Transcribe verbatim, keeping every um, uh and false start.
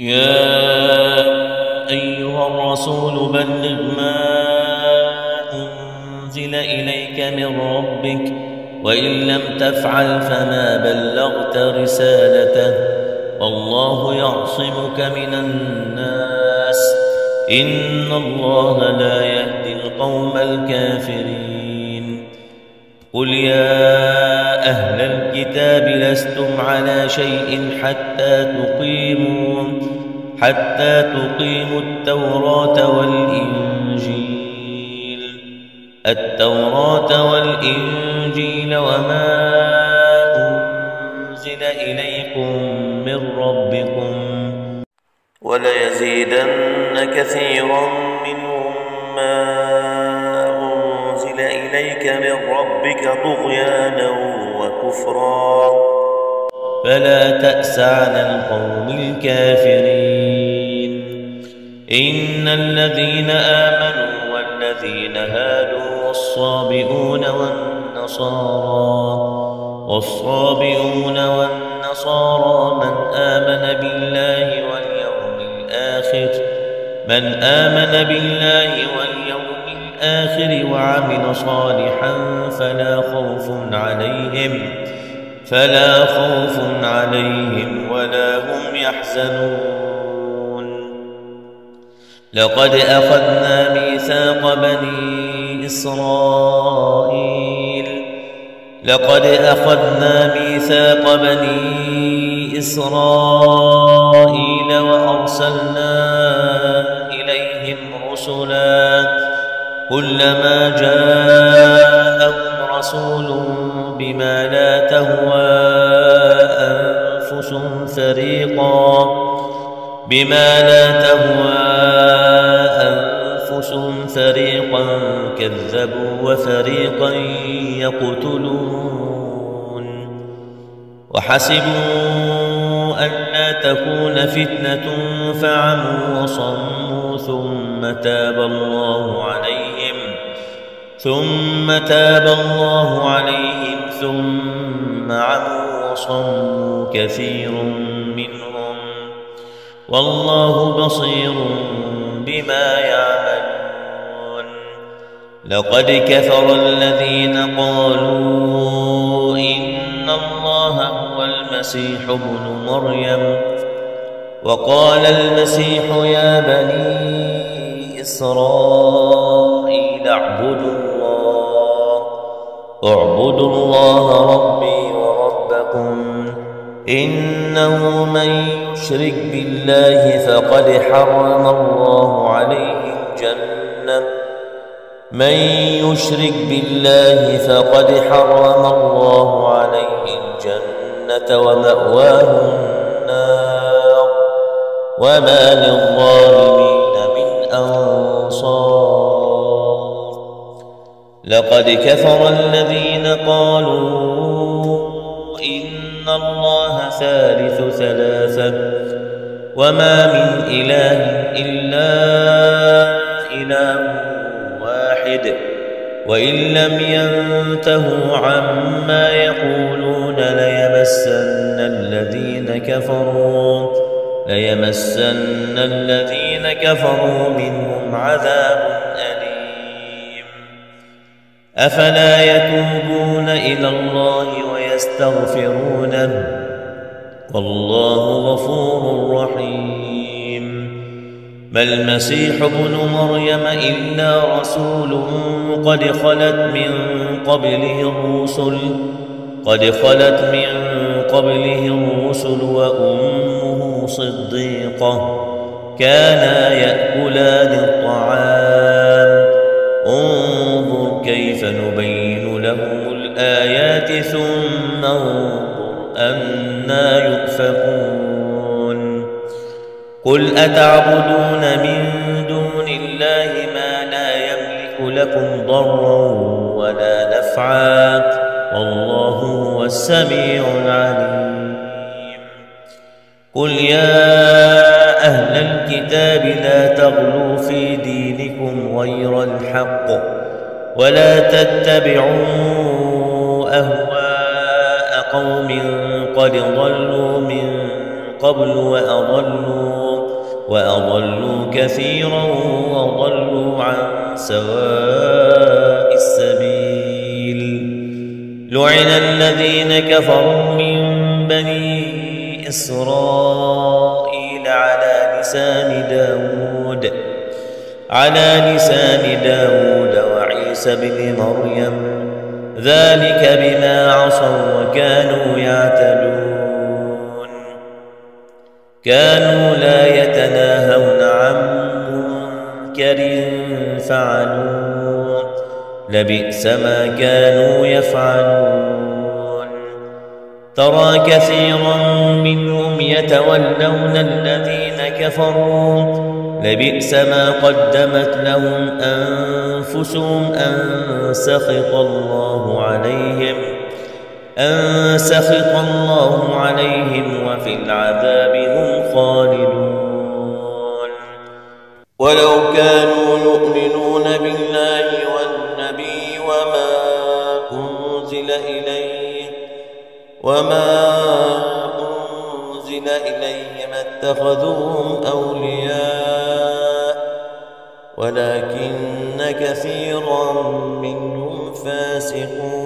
يا أيها الرسول بلغ ما أنزل إليك من ربك وإن لم تفعل فما بلغت رسالته والله يعصمك من الناس إن الله لا يهدي القوم الكافرين. قل يا أهل الكتاب لستم على شيء حتى تقيموا حتى تقيموا التوراة والإنجيل التوراة والإنجيل وما أنزل إليكم من ربكم وليزيدن كثيرا منهم ما أنزل إليك من ربك طغيانا وكفرا فلا تأس على القوم الكافرين. إن الذين آمنوا والذين هادوا والصابئون والنصارى والصابئون والنصارى من آمن بالله واليوم الآخر من آمن بالله واليوم الآخر وعمل صالحا فلا خوف عليهم فلا خوف عليهم ولا هم يحزنون. لقد أخذنا ميثاق بني إسرائيل لقد أخذنا ميثاق بني إسرائيل وأرسلنا إليهم رسلا كلما جاءهم رسول بما لا تهوى أنفسهم فريقا بما لا تهوى أنفسهم فريقا كذبوا وفريقا يقتلون وحسبوا ألا تكون فتنة فعموا وصموا ثم تاب الله عليهم ثم تاب الله عليهم ثم عموا وصموا كثير منهم والله بصير بما يعملون. لقد كفر الذين قالوا إن الله هو المسيح ابن مريم وقال المسيح يا بني إسرائيل اعبدوا الله اعبدوا الله ربي وربكم إنه من يشرك بالله فقد حرم الله عليه الجنة من يشرك بالله فقد حرم الله عليه الجنة ومأواه النار وما للظالمين من أنصار. لقد كفر الذين قالوا إن الله ثالث ثلاثة وما من إله إلا إله واحد وإن لم ينتهوا عما يقولون ليمسن الذين كفروا ليمسن الذين كفروا منهم عذاب أليم. أفلا يتوبون إلى الله ويستغفرونه والله غفور رحيم. ما المسيح ابن مريم إلا رسول قد خلت من قبله الرسل قد خلت من قبله الرسل وأمه صديقة كانا يأكلان الطعام انظر كيف نبين لهم الآيات ثم انظر أنى يؤفكون. قل أتعبدون من دون الله ما لا يملك لكم ضرا ولا نفعا والله هو السميع العليم. قل يا أهل الكتاب لا تغلوا في دينكم غير الحق ولا تتبعوا أهواء قوم قد ضلوا من قبل وأضلوا وأضلوا كثيرا وضلوا عن سواء السبيل. لعن الذين كفروا من بني إسرائيل على لسان داود على لسان داود وعيسى بن مريم ذلك بما عصوا وكانوا يعتدون. كانوا لا يتناهون عن منكر فعلوه لبئس ما كانوا يفعلون. ترى كثيرا منهم يتولون الذين كفروا لبئس ما قدمت لهم أنفسهم أن سخط الله عليهم أن سخط الله عليهم وفي العذاب هم خالدون. ولو كانوا يؤمنون بالله والنبي وما أنزل إليه وما أنزل إليه ما اتخذوهم أولياء ولكن كثيرا منهم فاسقون.